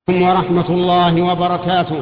ورحمة الله وبركاته.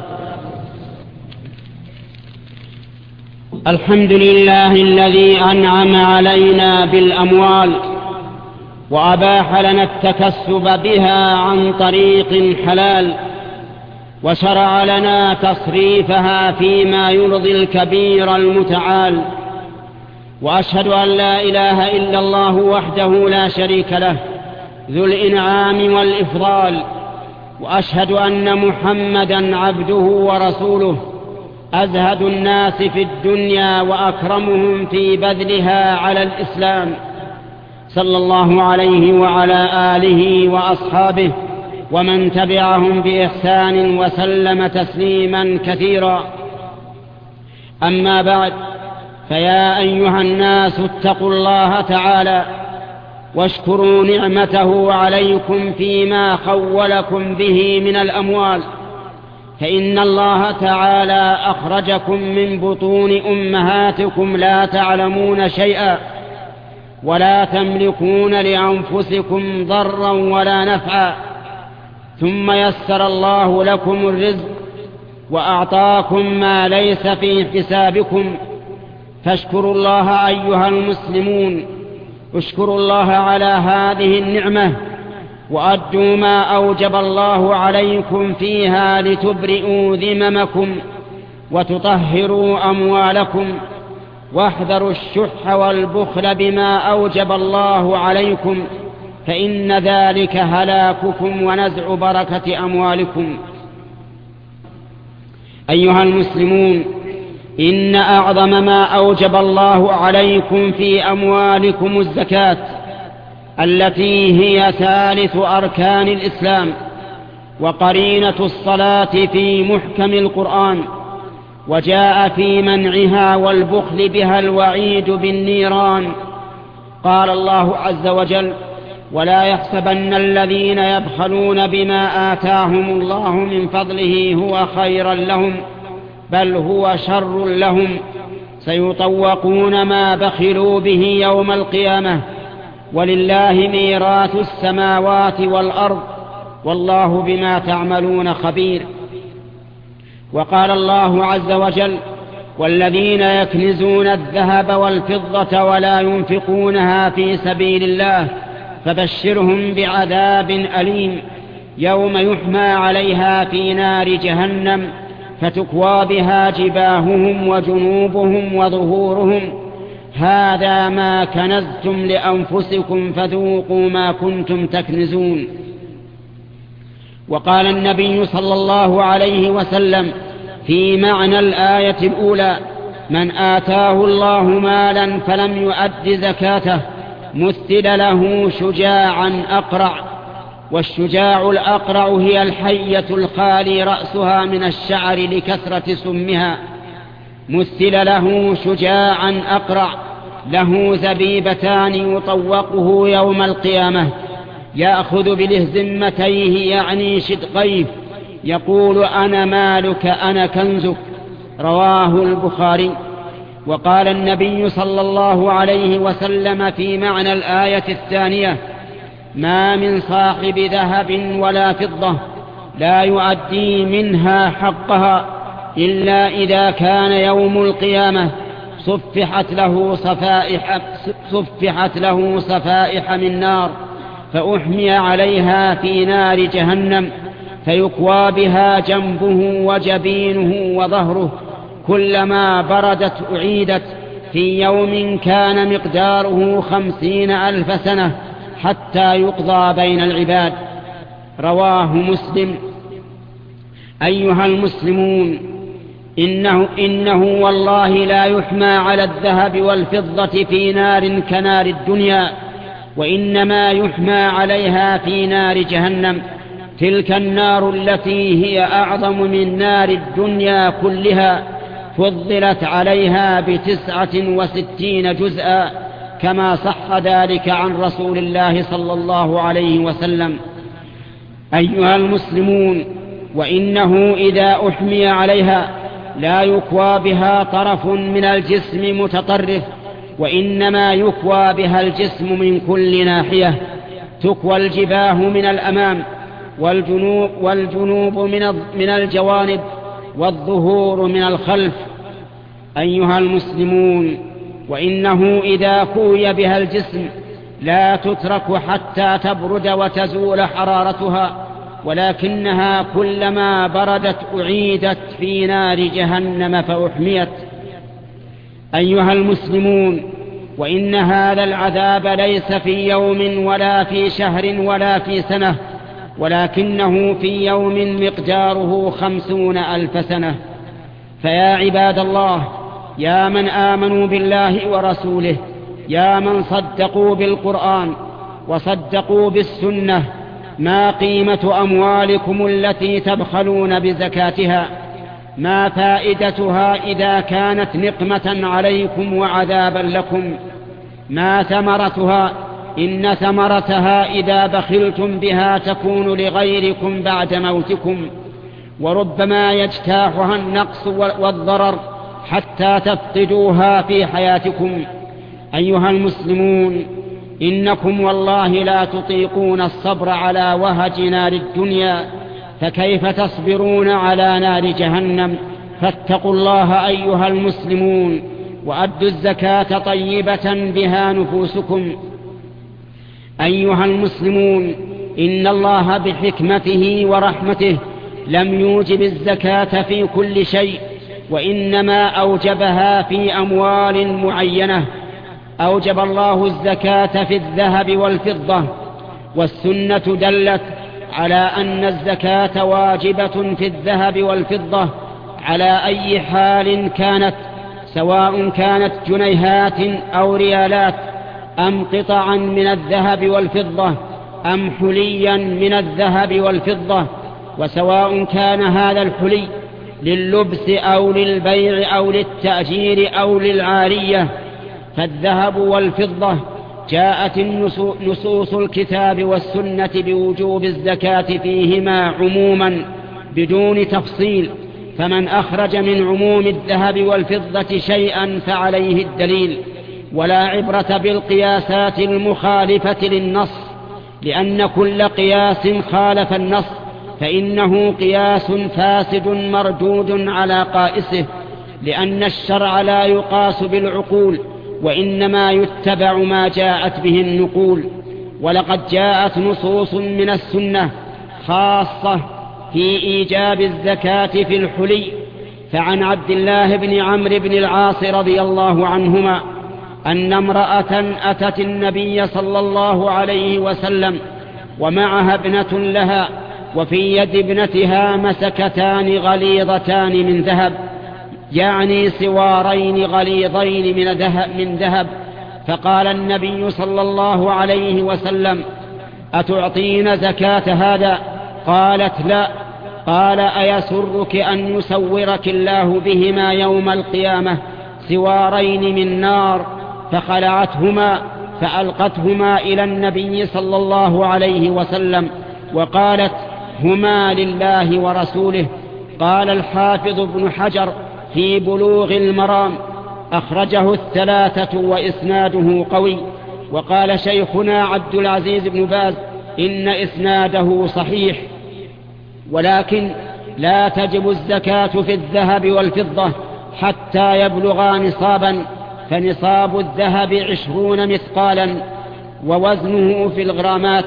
الحمد لله الذي أنعم علينا بالأموال وأباح لنا التكسب بها عن طريق حلال، وشرع لنا تصريفها فيما يرضي الكبير المتعال. وأشهد أن لا إله إلا الله وحده لا شريك له ذو الإنعام والإفضال، وأشهد أن محمدًا عبده ورسوله أزهد الناس في الدنيا وأكرمهم في بذلها على الإسلام، صلى الله عليه وعلى آله وأصحابه ومن تبعهم بإحسان وسلم تسليمًا كثيرا. أما بعد، فيا أيها الناس اتقوا الله تعالى واشكروا نعمته عليكم فيما خولكم به من الأموال، فإن الله تعالى أخرجكم من بطون أمهاتكم لا تعلمون شيئا ولا تملكون لأنفسكم ضرا ولا نفعا، ثم يسر الله لكم الرزق وأعطاكم ما ليس في حسابكم، فاشكروا الله أيها المسلمون، اشكروا الله على هذه النعمة وأدوا ما أوجب الله عليكم فيها لتبرئوا ذممكم وتطهروا أموالكم، واحذروا الشح والبخل بما أوجب الله عليكم، فإن ذلك هلاككم ونزع بركة أموالكم. أيها المسلمون، إن أعظم ما أوجب الله عليكم في أموالكم الزكاة، التي هي ثالث أركان الإسلام وقرينة الصلاة في محكم القرآن، وجاء في منعها والبخل بها الوعيد بالنيران. قال الله عز وجل: ولا يحسبن الذين يبخلون بما آتاهم الله من فضله هو خيرا لهم بل هو شر لهم، سيطوقون ما بخلوا به يوم القيامة، ولله ميراث السماوات والأرض والله بما تعملون خبير. وقال الله عز وجل: والذين يكنزون الذهب والفضة ولا ينفقونها في سبيل الله فبشرهم بعذاب أليم يوم يحمى عليها في نار جهنم فتكوى بها جباههم وجنوبهم وظهورهم، هذا ما كنزتم لأنفسكم فذوقوا ما كنتم تكنزون. وقال النبي صلى الله عليه وسلم في معنى الآية الأولى: من آتاه الله مالا فلم يؤد زكاته مثل له شجاعا أقرع. والشجاع الأقرع هي الحية الخالي رأسها من الشعر لكثرة سمها. مثل له شجاعا أقرع له زبيبتان يطوقه يوم القيامة، يأخذ بلهزمتيه يعني شدقيه، يقول: أنا مالك أنا كنزك. رواه البخاري. وقال النبي صلى الله عليه وسلم في معنى الآية الثانية: ما من صاحب ذهب ولا فضة لا يؤدي منها حقها إلا إذا كان يوم القيامة صفحت له صفائح من نار، فأحمي عليها في نار جهنم، فيكوى بها جنبه وجبينه وظهره، كلما بردت أعيدت، في يوم كان مقداره 50,000 سنة حتى يقضى بين العباد. رواه مسلم. أيها المسلمون، إنه والله لا يحمى على الذهب والفضة في نار كنار الدنيا، وإنما يحمى عليها في نار جهنم، تلك النار التي هي أعظم من نار الدنيا كلها، فضلت عليها ب69 جزءا، كما صح ذلك عن رسول الله صلى الله عليه وسلم. أيها المسلمون، وإنه إذا أحمي عليها لا يكوى بها طرف من الجسم متطرف، وإنما يكوى بها الجسم من كل ناحية، تكوى الجباه من الأمام والجنوب من الجوانب، والظهور من الخلف. أيها المسلمون، وإنه إذا كوي بها الجسم لا تترك حتى تبرد وتزول حرارتها، ولكنها كلما بردت أعيدت في نار جهنم فأحميت. أيها المسلمون، وإن هذا العذاب ليس في يوم ولا في شهر ولا في سنة، ولكنه في يوم مقداره 50,000 سنة. فيا عباد الله، يا من آمنوا بالله ورسوله، يا من صدقوا بالقرآن وصدقوا بالسنة، ما قيمة أموالكم التي تبخلون بزكاتها؟ ما فائدتها إذا كانت نقمة عليكم وعذابا لكم؟ ما ثمرتها؟ إن ثمرتها إذا بخلتم بها تكون لغيركم بعد موتكم، وربما يجتاحها النقص والضرر حتى تفقدوها في حياتكم. أيها المسلمون، إنكم والله لا تطيقون الصبر على وهج نار الدنيا، فكيف تصبرون على نار جهنم؟ فاتقوا الله أيها المسلمون، وأدوا الزكاة طيبة بها نفوسكم. أيها المسلمون، إن الله بحكمته ورحمته لم يوجب الزكاة في كل شيء، وإنما أوجبها في أموال معينة. أوجب الله الزكاة في الذهب والفضة، والسنة دلت على أن الزكاة واجبة في الذهب والفضة على أي حال كانت، سواء كانت جنيهات أو ريالات، أم قطعا من الذهب والفضة، أم حليا من الذهب والفضة، وسواء كان هذا الحلي لللبس أو للبيع أو للتأجير أو للعارية. فالذهب والفضة جاءت نصوص الكتاب والسنة بوجوب الزكاة فيهما عموما بدون تفصيل، فمن أخرج من عموم الذهب والفضة شيئا فعليه الدليل، ولا عبرة بالقياسات المخالفة للنص، لأن كل قياس خالف النص فإنه قياس فاسد مردود على قائسه، لأن الشرع لا يقاس بالعقول، وإنما يتبع ما جاءت به النقول. ولقد جاءت نصوص من السنة خاصة في إيجاب الزكاة في الحلي. فعن عبد الله بن عمرو بن العاص رضي الله عنهما أن امرأة أتت النبي صلى الله عليه وسلم ومعها ابنة لها، وفي يد ابنتها مسكتان غليظتان من ذهب، يعني سوارين غليظين من ذهب. فقال النبي صلى الله عليه وسلم: أتعطين زكاة هذا؟ قالت: لا. قال: أيسرك أن يسورك الله بهما يوم القيامة سوارين من نار؟ فخلعتهما فألقتهما إلى النبي صلى الله عليه وسلم وقالت: هما لله ورسوله. قال الحافظ ابن حجر في بلوغ المرام: أخرجه 3 وإسناده قوي. وقال شيخنا عبد العزيز بن باز: إن إسناده صحيح، ولكن لا تجب الزكاة في الذهب والفضة حتى يبلغا نصابا، فنصاب الذهب 20 مثقالا، ووزنه في الغرامات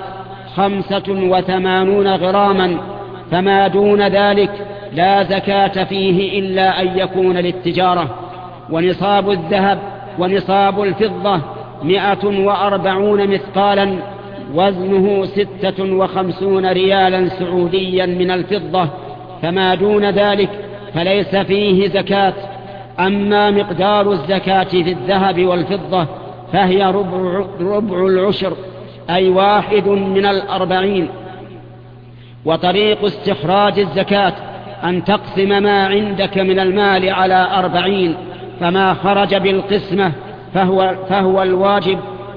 85 غراما، فما دون ذلك لا زكاة فيه إلا أن يكون للتجارة. ونصاب الذهب ونصاب الفضة 140 مثقالا، وزنه 56 ريالا سعوديا من الفضة، فما دون ذلك فليس فيه زكاة. أما مقدار الزكاة في الذهب والفضة فهي ربع العشر، أي 1 من 40. وطريق استخراج الزكاة أن تقسم ما عندك من المال على 40، فما خرج بالقسمة فهو الواجب.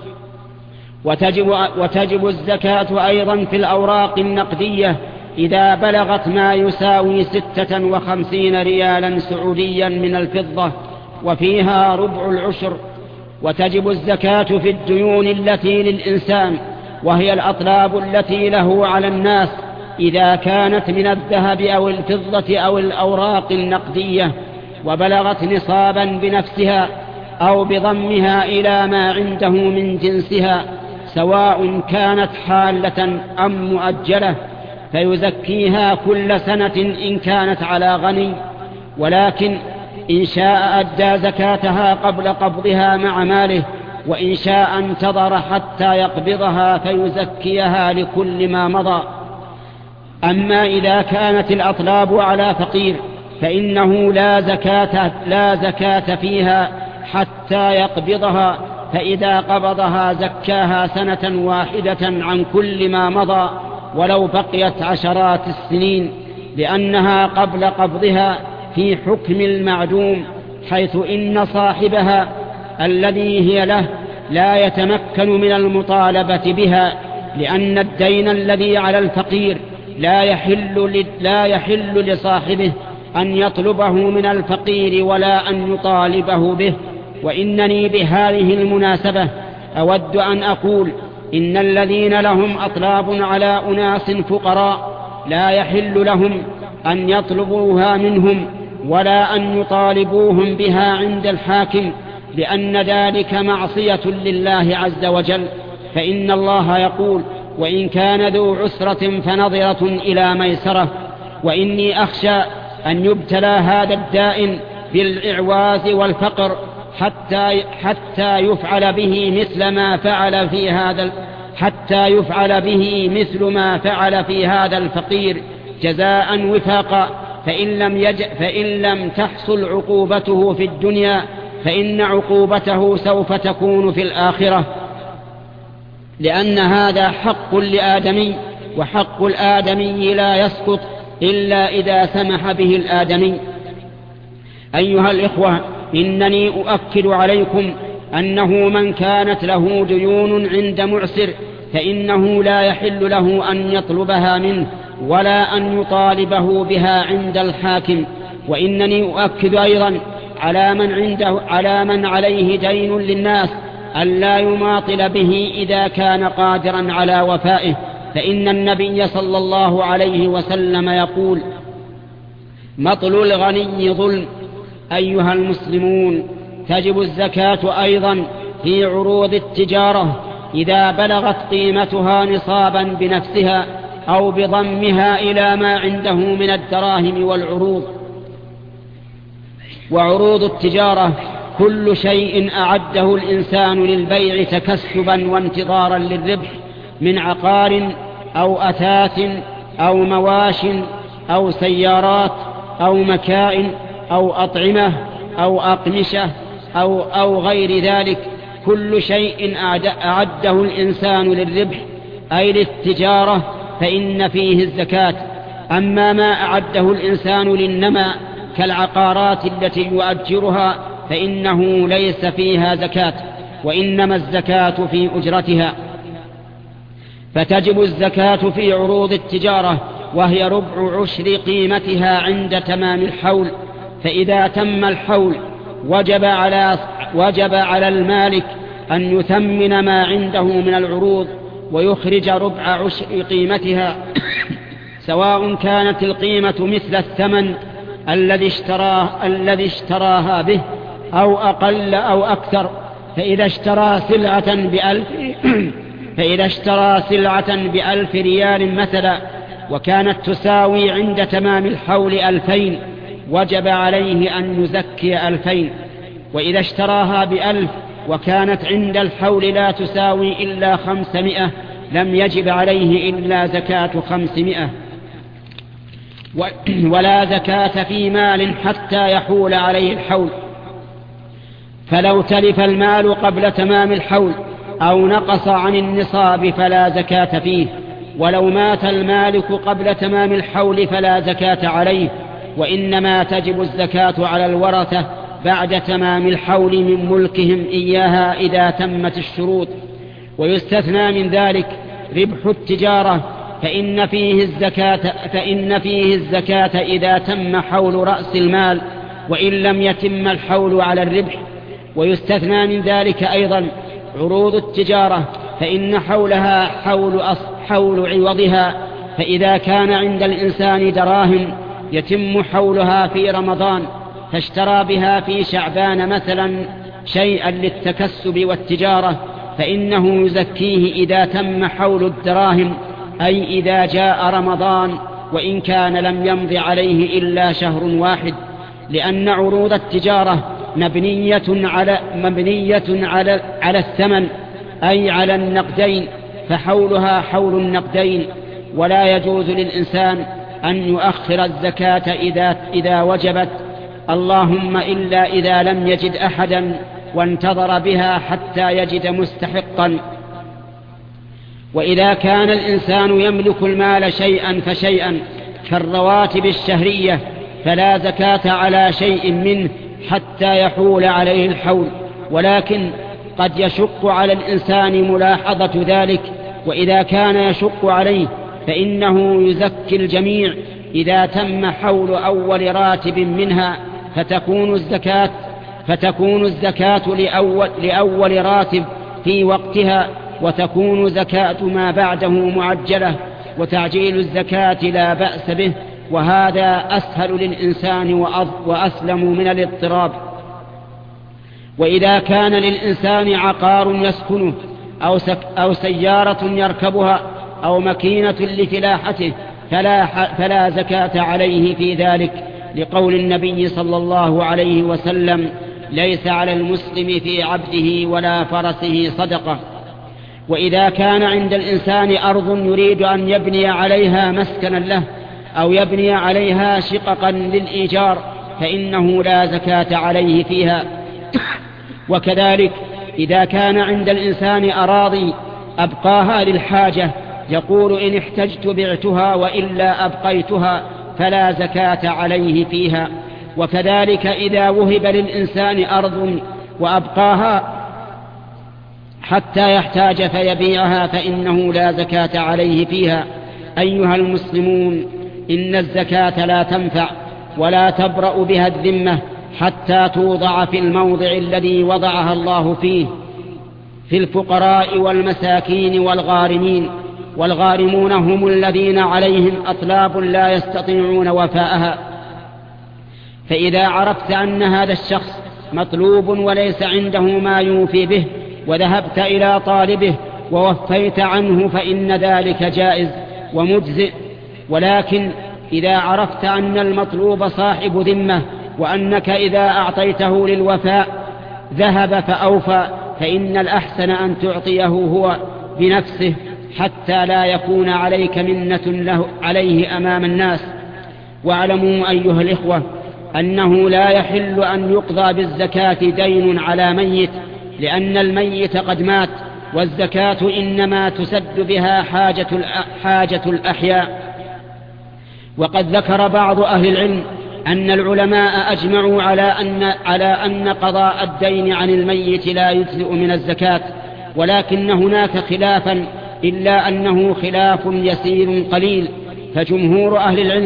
وتجب الزكاة أيضا في الأوراق النقدية إذا بلغت ما يساوي 56 ريالا سعوديا من الفضة، وفيها ربع العشر. وتجب الزكاة في الديون التي للإنسان، وهي الأطلاب التي له على الناس، إذا كانت من الذهب أو الفضة أو الأوراق النقدية وبلغت نصابا بنفسها أو بضمها إلى ما عنده من جنسها، سواء كانت حالة أم مؤجلة، فيزكيها كل سنة إن كانت على غني، ولكن إن شاء أدى زكاتها قبل قبضها مع ماله، وإن شاء انتظر حتى يقبضها فيزكيها لكل ما مضى. أما إذا كانت الأطلاب على فقير فإنه لا زكاة فيها حتى يقبضها، فإذا قبضها زكاها سنة واحدة عن كل ما مضى ولو بقيت عشرات السنين، لأنها قبل قبضها في حكم المعدوم، حيث إن صاحبها الذي هي له لا يتمكن من المطالبة بها، لأن الدين الذي على الفقير لا يحل لصاحبه أن يطلبه من الفقير ولا أن يطالبه به. وإنني بهذه المناسبة أود أن أقول إن الذين لهم أطلاب على أناس فقراء لا يحل لهم أن يطلبوها منهم ولا أن يطالبوهم بها عند الحاكم، لأن ذلك معصية لله عز وجل، فإن الله يقول: وإن كان ذو عسرة فنظرة إلى ميسرة. وإني أخشى أن يبتلى هذا الدائن بالإعواز والفقر حتى يفعل به مثل ما فعل في هذا الفقير جزاء وفاقا، فإن لم تحصل عقوبته في الدنيا فإن عقوبته سوف تكون في الآخرة، لأن هذا حق لآدمي، وحق الآدمي لا يسقط إلا إذا سمح به الآدمي. أيها الإخوة، إنني أؤكد عليكم أنه من كانت له ديون عند معسر فإنه لا يحل له أن يطلبها منه ولا أن يطالبه بها عند الحاكم. وإنني أؤكد أيضا على من عليه دين للناس ألا يماطل به إذا كان قادرا على وفائه، فإن النبي صلى الله عليه وسلم يقول: مطل الغني ظلم. أيها المسلمون، تجب الزكاة أيضا في عروض التجارة إذا بلغت قيمتها نصابا بنفسها أو بضمها إلى ما عنده من الدراهم والعروض. وعروض التجارة كل شيء أعده الإنسان للبيع تكسبا وانتظارا للربح، من عقار أو أثاث أو مواش أو سيارات أو مكائن أو أطعمة أو أقمشة أو غير ذلك. كل شيء أعده الإنسان للربح أي للتجارة فإن فيه الزكاة. أما ما أعده الإنسان للنماء كالعقارات التي يؤجرها فإنه ليس فيها زكاة، وإنما الزكاة في أجرتها. فتجب الزكاة في عروض التجارة وهي ربع عشر قيمتها عند تمام الحول، فإذا تم الحول وجب على المالك أن يثمن ما عنده من العروض ويخرج ربع عشر قيمتها، سواء كانت القيمة مثل الثمن الذي اشتراها به أو أقل أو أكثر. فإذا اشترى سلعة ب1,000 ريال مثلا وكانت تساوي عند تمام الحول 2,000 وجب عليه أن يزكي 2,000. وإذا اشتراها ب1,000 وكانت عند الحول لا تساوي إلا 500 لم يجب عليه إلا زكاة 500. ولا زكاة في مال حتى يحول عليه الحول، فلو تلف المال قبل تمام الحول أو نقص عن النصاب فلا زكاة فيه، ولو مات المالك قبل تمام الحول فلا زكاة عليه، وإنما تجب الزكاة على الورثة بعد تمام الحول من ملكهم إياها إذا تمت الشروط. ويستثنى من ذلك ربح التجارة فإن فيه الزكاة إذا تم حول رأس المال وإن لم يتم الحول على الربح. ويستثنى من ذلك أيضا عروض التجارة فإن حولها حول عوضها فإذا كان عند الإنسان دراهم يتم حولها في رمضان فاشترى بها في شعبان مثلا شيئا للتكسب والتجارة، فإنه يزكيه إذا تم حول الدراهم، أي إذا جاء رمضان وإن كان لم يمض عليه إلا شهر واحد، لأن عروض التجارة مبنية على الثمن، أي على النقدين، فحولها حول النقدين. ولا يجوز للإنسان أن يؤخر الزكاة إذا وجبت، اللهم إلا إذا لم يجد أحدا وانتظر بها حتى يجد مستحقا. وإذا كان الإنسان يملك المال شيئا فشيئا كالرواتب الشهرية فلا زكاة على شيء منه حتى يحول عليه الحول، ولكن قد يشق على الإنسان ملاحظة ذلك، وإذا كان يشق عليه فإنه يزكي الجميع إذا تم حول أول راتب منها، فتكون الزكاة لأول راتب في وقتها، وتكون زكاة ما بعده معجلة، وتعجيل الزكاة لا بأس به، وهذا أسهل للإنسان وأسلم من الاضطراب. وإذا كان للإنسان عقار يسكنه أو سيارة يركبها أو مكينة لفلاحته فلا زكاة عليه في ذلك، لقول النبي صلى الله عليه وسلم: ليس على المسلم في عبده ولا فرسه صدقة. وإذا كان عند الإنسان أرض يريد أن يبني عليها مسكنا له أو يبني عليها شققا للإيجار فإنه لا زكاة عليه فيها. وكذلك إذا كان عند الإنسان أراضي أبقاها للحاجة يقول: إن احتجت بعتها وإلا أبقيتها، فلا زكاة عليه فيها. وكذلك إذا وهب للإنسان أرض وأبقاها حتى يحتاج فيبيعها فإنه لا زكاة عليه فيها. أيها المسلمون، إن الزكاة لا تنفع ولا تبرأ بها الذمة حتى توضع في الموضع الذي وضعها الله فيه، في الفقراء والمساكين والغارمين. والغارمون هم الذين عليهم أطلاب لا يستطيعون وفاءها. فإذا عرفت أن هذا الشخص مطلوب وليس عنده ما يوفي به وذهبت إلى طالبه ووفيت عنه فإن ذلك جائز ومجزئ. ولكن إذا عرفت أن المطلوب صاحب ذمة وأنك إذا أعطيته للوفاء ذهب فأوفى، فإن الأحسن أن تعطيه هو بنفسه حتى لا يكون عليك منة عليه أمام الناس. واعلموا أيها الإخوة أنه لا يحل أن يقضى بالزكاة دين على ميت، لأن الميت قد مات، والزكاة إنما تسد بها حاجة الأحياء. وقد ذكر بعض أهل العلم أن العلماء أجمعوا على أن قضاء الدين عن الميت لا يجزئ من الزكاة، ولكن هناك خلافا إلا أنه خلاف يسير قليل. فجمهور أهل العلم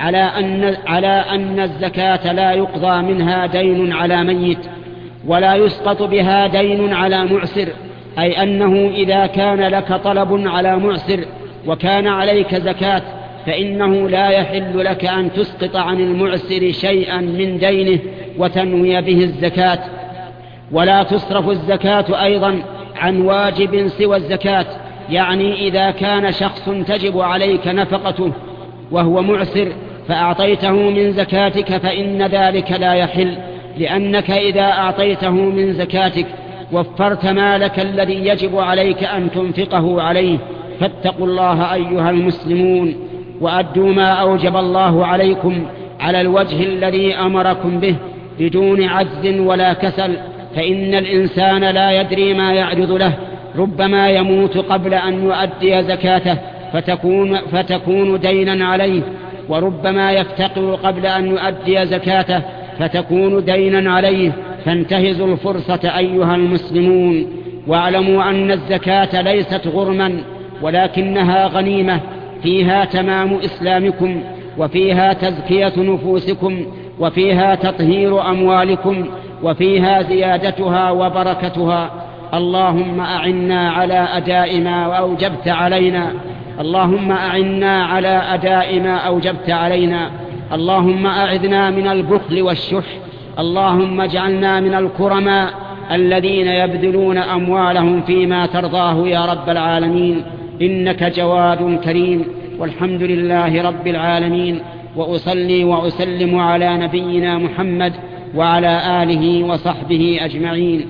على أن الزكاة لا يقضى منها دين على ميت، ولا يسقط بها دين على معسر، أي أنه إذا كان لك طلب على معسر وكان عليك زكاة فإنه لا يحل لك أن تسقط عن المعسر شيئا من دينه وتنوي به الزكاة. ولا تصرف الزكاة أيضا عن واجب سوى الزكاة، يعني إذا كان شخص تجب عليك نفقته وهو معسر فأعطيته من زكاتك فإن ذلك لا يحل، لأنك إذا أعطيته من زكاتك وفرت مالك الذي يجب عليك أن تنفقه عليه. فاتقوا الله أيها المسلمون، وأدوا ما أوجب الله عليكم على الوجه الذي أمركم به بدون عجز ولا كسل، فإن الإنسان لا يدري ما يعرض له، ربما يموت قبل أن يؤدي زكاته فتكون دينا عليه، وربما يفتقر قبل أن يؤدي زكاته فتكون دينا عليه. فانتهزوا الفرصة أيها المسلمون، واعلموا أن الزكاة ليست غرما ولكنها غنيمة، فيها تمام إسلامكم، وفيها تزكية نفوسكم، وفيها تطهير أموالكم، وفيها زيادتها وبركتها. اللهم أعنا على أداء ما أوجبت علينا، اللهم أعنا على أداء ما أوجبت علينا. اللهم أعذنا من البخل والشح. اللهم اجعلنا من الكرماء الذين يبذلون أموالهم فيما ترضاه يا رب العالمين، إنك جواد كريم. والحمد لله رب العالمين، وأصلي وأسلم على نبينا محمد وعلى آله وصحبه أجمعين.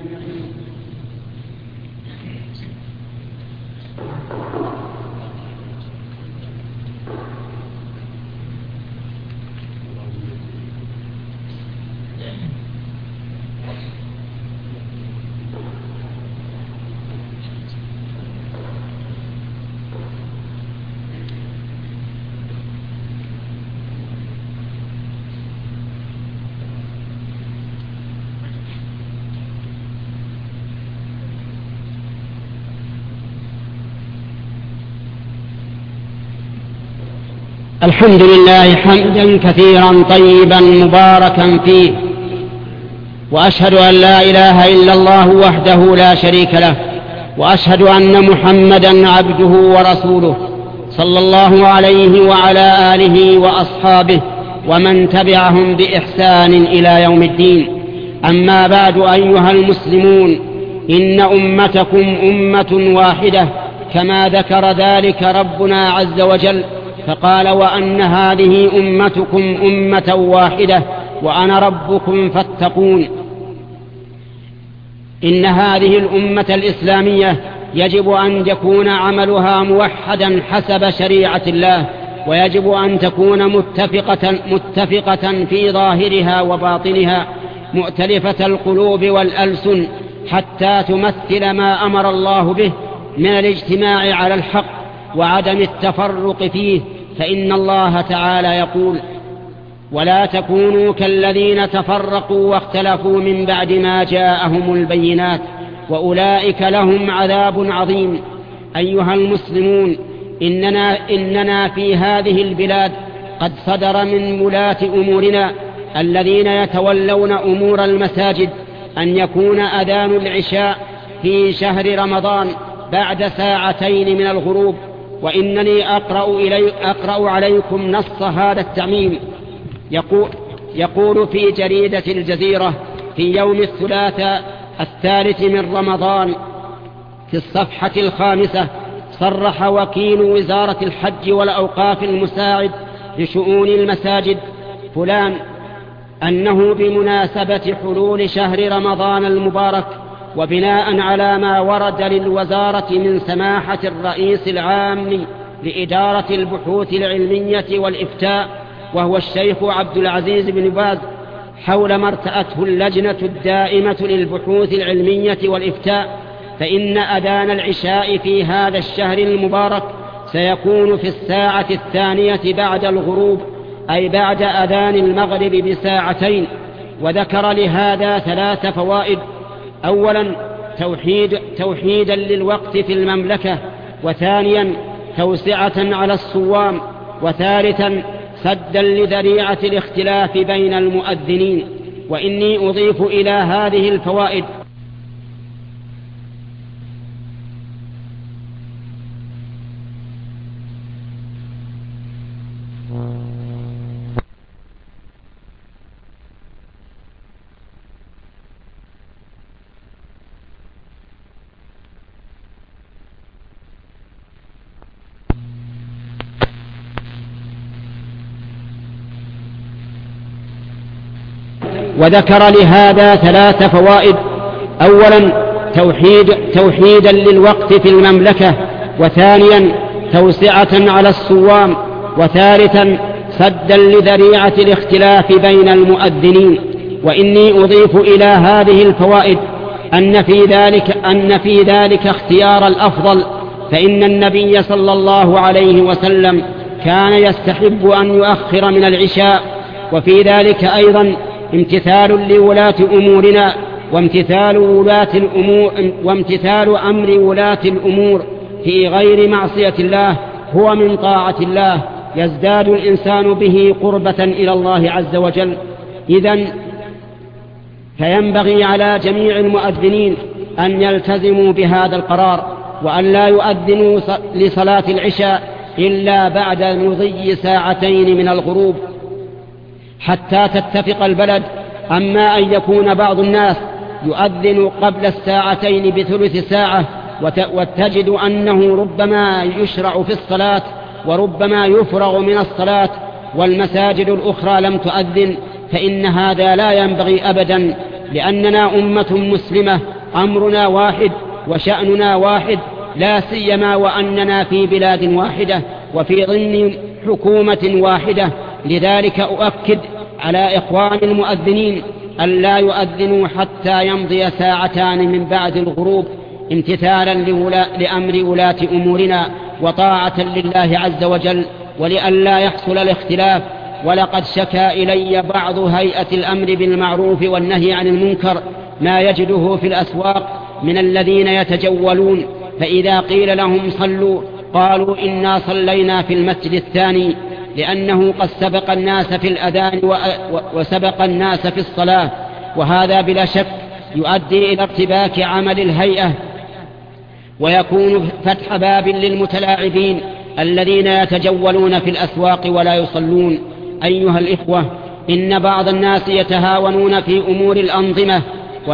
الحمد لله حمدا كثيرا طيبا مباركا فيه، وأشهد أن لا إله إلا الله وحده لا شريك له، وأشهد أن محمدا عبده ورسوله صلى الله عليه وعلى آله وأصحابه ومن تبعهم بإحسان إلى يوم الدين. أما بعد أيها المسلمون، إن أمتكم أمة واحدة كما ذكر ذلك ربنا عز وجل، فقال: وأن هذه أمتكم أمة واحدة وأنا ربكم فاتقون. إن هذه الأمة الإسلامية يجب أن يكون عملها موحدا حسب شريعة الله، ويجب أن تكون متفقة في ظاهرها وباطنها، مؤتلفة القلوب والألسن، حتى تمثل ما أمر الله به من الاجتماع على الحق وعدم التفرق فيه. فإن الله تعالى يقول: ولا تكونوا كالذين تفرقوا واختلفوا من بعد ما جاءهم البينات وأولئك لهم عذاب عظيم. أيها المسلمون، إننا في هذه البلاد قد صدر من ولاة أمورنا الذين يتولون أمور المساجد أن يكون أذان العشاء في شهر رمضان بعد 2 ساعة من الغروب. وإنني أقرأ عليكم نص هذا التعميم. يقول في جريدة الجزيرة في يوم الثلاثاء 3 من رمضان في الصفحة 5: صرح وكيل وزارة الحج والأوقاف المساعد لشؤون المساجد فلان أنه بمناسبة حلول شهر رمضان المبارك، وبناء على ما ورد للوزارة من سماحة الرئيس العام لإدارة البحوث العلمية والإفتاء وهو الشيخ عبد العزيز بن باز، حول ما ارتأته اللجنة الدائمة للبحوث العلمية والإفتاء، فإن أذان العشاء في هذا الشهر المبارك سيكون في 2 ساعة بعد الغروب، أي بعد أذان المغرب ب2 ساعة. وذكر لهذا 3 فوائد: أولا توحيدا للوقت في المملكة، وثانيا توسعة على الصوام، وثالثا سدا لذريعة الاختلاف بين المؤذنين. وإني أضيف إلى هذه الفوائد وذكر لهذا 3 فوائد: أولا توحيدا للوقت في المملكة، وثانيا توسعة على الصوام، وثالثا سدا لذريعة الاختلاف بين المؤذنين. وإني أضيف إلى هذه الفوائد أن في ذلك اختيار الأفضل، فإن النبي صلى الله عليه وسلم كان يستحب أن يؤخر من العشاء، وفي ذلك أيضا امتثال لولاة أمورنا وامتثال أمر ولاة الأمور في غير معصية الله هو من طاعة الله، يزداد الإنسان به قربة إلى الله عز وجل. إذن فينبغي على جميع المؤذنين أن يلتزموا بهذا القرار، وأن لا يؤذنوا لصلاة العشاء إلا بعد مضي ساعتين من الغروب حتى تتفق البلد. أما أن يكون بعض الناس يؤذن قبل الساعتين بثلث ساعة وتجد أنه ربما يشرع في الصلاة وربما يفرغ من الصلاة والمساجد الأخرى لم تؤذن، فإن هذا لا ينبغي أبدا، لأننا أمة مسلمة، أمرنا واحد وشأننا واحد، لا سيما وأننا في بلاد واحدة وفي ضمن حكومة واحدة. لذلك أؤكد على إخوان المؤذنين أن لا يؤذنوا حتى يمضي ساعتان من بعد الغروب، امتثالا لأمر ولاة أمورنا وطاعة لله عز وجل، ولئلا يحصل الاختلاف. ولقد شكى إلي بعض هيئة الأمر بالمعروف والنهي عن المنكر ما يجده في الأسواق من الذين يتجولون، فإذا قيل لهم صلوا قالوا إنا صلينا في المسجد الثاني، لأنه قد سبق الناس في الأذان وسبق الناس في الصلاة. وهذا بلا شك يؤدي إلى ارتباك عمل الهيئة، ويكون فتح باب للمتلاعبين الذين يتجولون في الأسواق ولا يصلون. أيها الإخوة، إن بعض الناس يتهاونون في أمور الأنظمة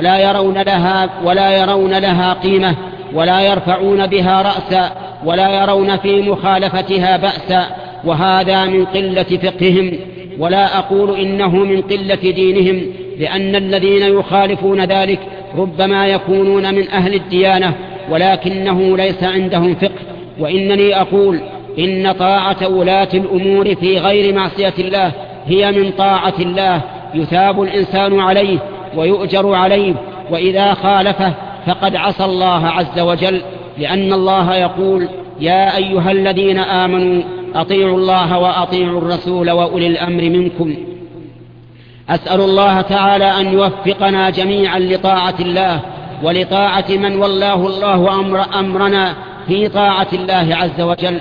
ولا يرون لها قيمة، ولا يرفعون بها رأسا، ولا يرون في مخالفتها بأسا، وهذا من قلة فقههم، ولا أقول إنه من قلة دينهم، لأن الذين يخالفون ذلك ربما يكونون من أهل الديانة ولكنه ليس عندهم فقه. وإنني أقول إن طاعة ولاة الأمور في غير معصية الله هي من طاعة الله، يثاب الإنسان عليه ويؤجر عليه، وإذا خالفه فقد عصى الله عز وجل، لأن الله يقول: يا أيها الذين آمنوا أطيعوا الله وأطيعوا الرسول وأولي الأمر منكم. أسأل الله تعالى أن يوفقنا جميعا لطاعة الله ولطاعة من والله الله أمرنا في طاعة الله عز وجل.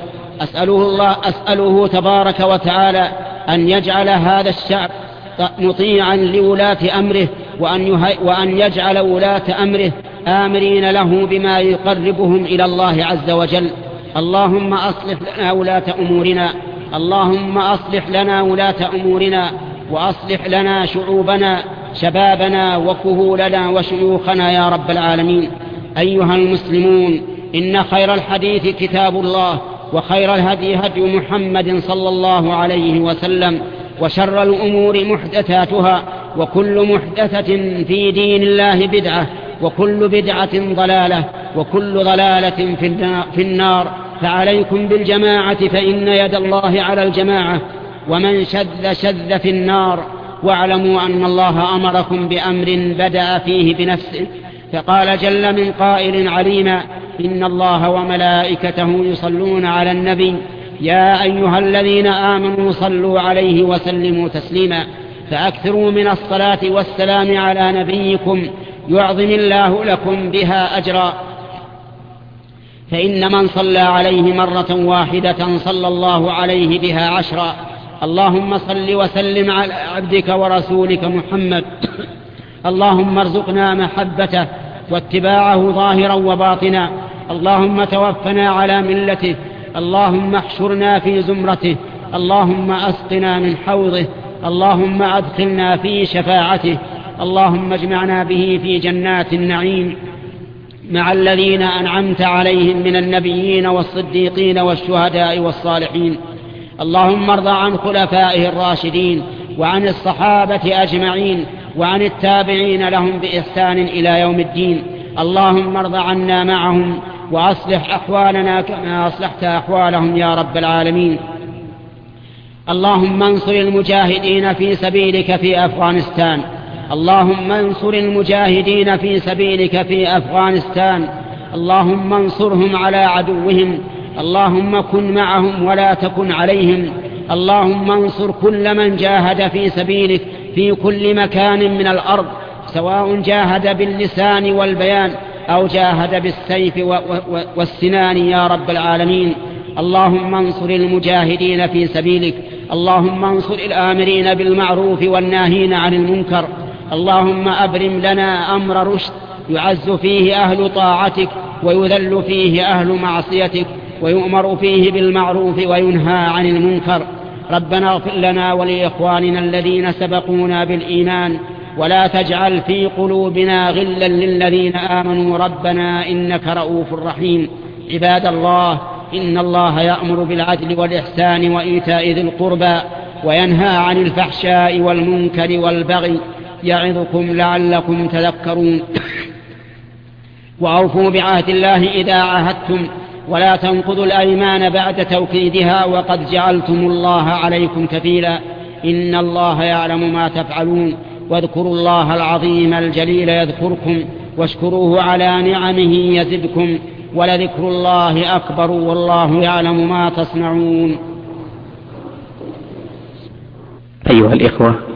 أسأله تبارك وتعالى أن يجعل هذا الشعب مطيعا لولاة أمره، وأن يجعل ولاة أمره آمرين له بما يقربهم إلى الله عز وجل. اللهم أصلح لنا ولاة أمورنا، اللهم أصلح لنا ولاة أمورنا، وأصلح لنا شعوبنا، شبابنا وكهولنا وشيوخنا يا رب العالمين. أيها المسلمون، إن خير الحديث كتاب الله، وخير الهدي هدي محمد صلى الله عليه وسلم، وشر الأمور محدثاتها، وكل محدثة في دين الله بدعة، وكل بدعة ضلالة، وكل ضلالة في النار. فعليكم بالجماعة فإن يد الله على الجماعة، ومن شذ في النار. واعلموا أن الله أمركم بأمر بدأ فيه بنفسه، فقال جل من قائل عليما: إن الله وملائكته يصلون على النبي يا أيها الذين آمنوا صلوا عليه وسلموا تسليما. فأكثروا من الصلاة والسلام على نبيكم يعظم الله لكم بها أجرا، فإن من صلى عليه مرة واحدة صلى الله عليه بها عشرا. اللهم صل وسلم على عبدك ورسولك محمد. اللهم ارزقنا محبته واتباعه ظاهرا وباطنا. اللهم توفنا على ملته. اللهم احشرنا في زمرته. اللهم أسقنا من حوضه. اللهم أدخلنا في شفاعته. اللهم اجمعنا به في جنات النعيم مع الذين أنعمت عليهم من النبيين والصديقين والشهداء والصالحين. اللهم ارض عن خلفائه الراشدين وعن الصحابة أجمعين وعن التابعين لهم بإحسان إلى يوم الدين. اللهم ارض عنا معهم وأصلح أحوالنا كما أصلحت أحوالهم يا رب العالمين. اللهم انصر المجاهدين في سبيلك في أفغانستان. اللهم انصر المجاهدين في سبيلك في أفغانستان. اللهم انصرهم على عدوهم. اللهم كن معهم ولا تكن عليهم. اللهم انصر كل من جاهد في سبيلك في كل مكان من الأرض، سواء جاهد باللسان والبيان أو جاهد بالسيف والسنان يا رب العالمين. اللهم انصر المجاهدين في سبيلك. اللهم انصر الآمرين بالمعروف والناهين عن المنكر. اللهم أبرم لنا أمر رشد يعز فيه أهل طاعتك ويذل فيه أهل معصيتك. ويؤمر فيه بالمعروف وينهى عن المنكر. ربنا اغفر لنا ولإخواننا الذين سبقونا بالإيمان ولا تجعل في قلوبنا غلا للذين آمنوا ربنا إنك رؤوف رحيم. عباد الله، إن الله يأمر بالعدل والإحسان وإيتاء ذي القربى وينهى عن الفحشاء والمنكر والبغي يعظكم لعلكم تذكرون. وأوفوا بعهد الله إذا عاهدتم ولا تنقضوا الأيمان بعد توكيدها وقد جعلتم الله عليكم كفيلا إن الله يعلم ما تفعلون. واذكروا الله العظيم الجليل يذكركم واشكروه على نعمه يزدكم ولذكر الله أكبر والله يعلم ما تصنعون. أيها الإخوة،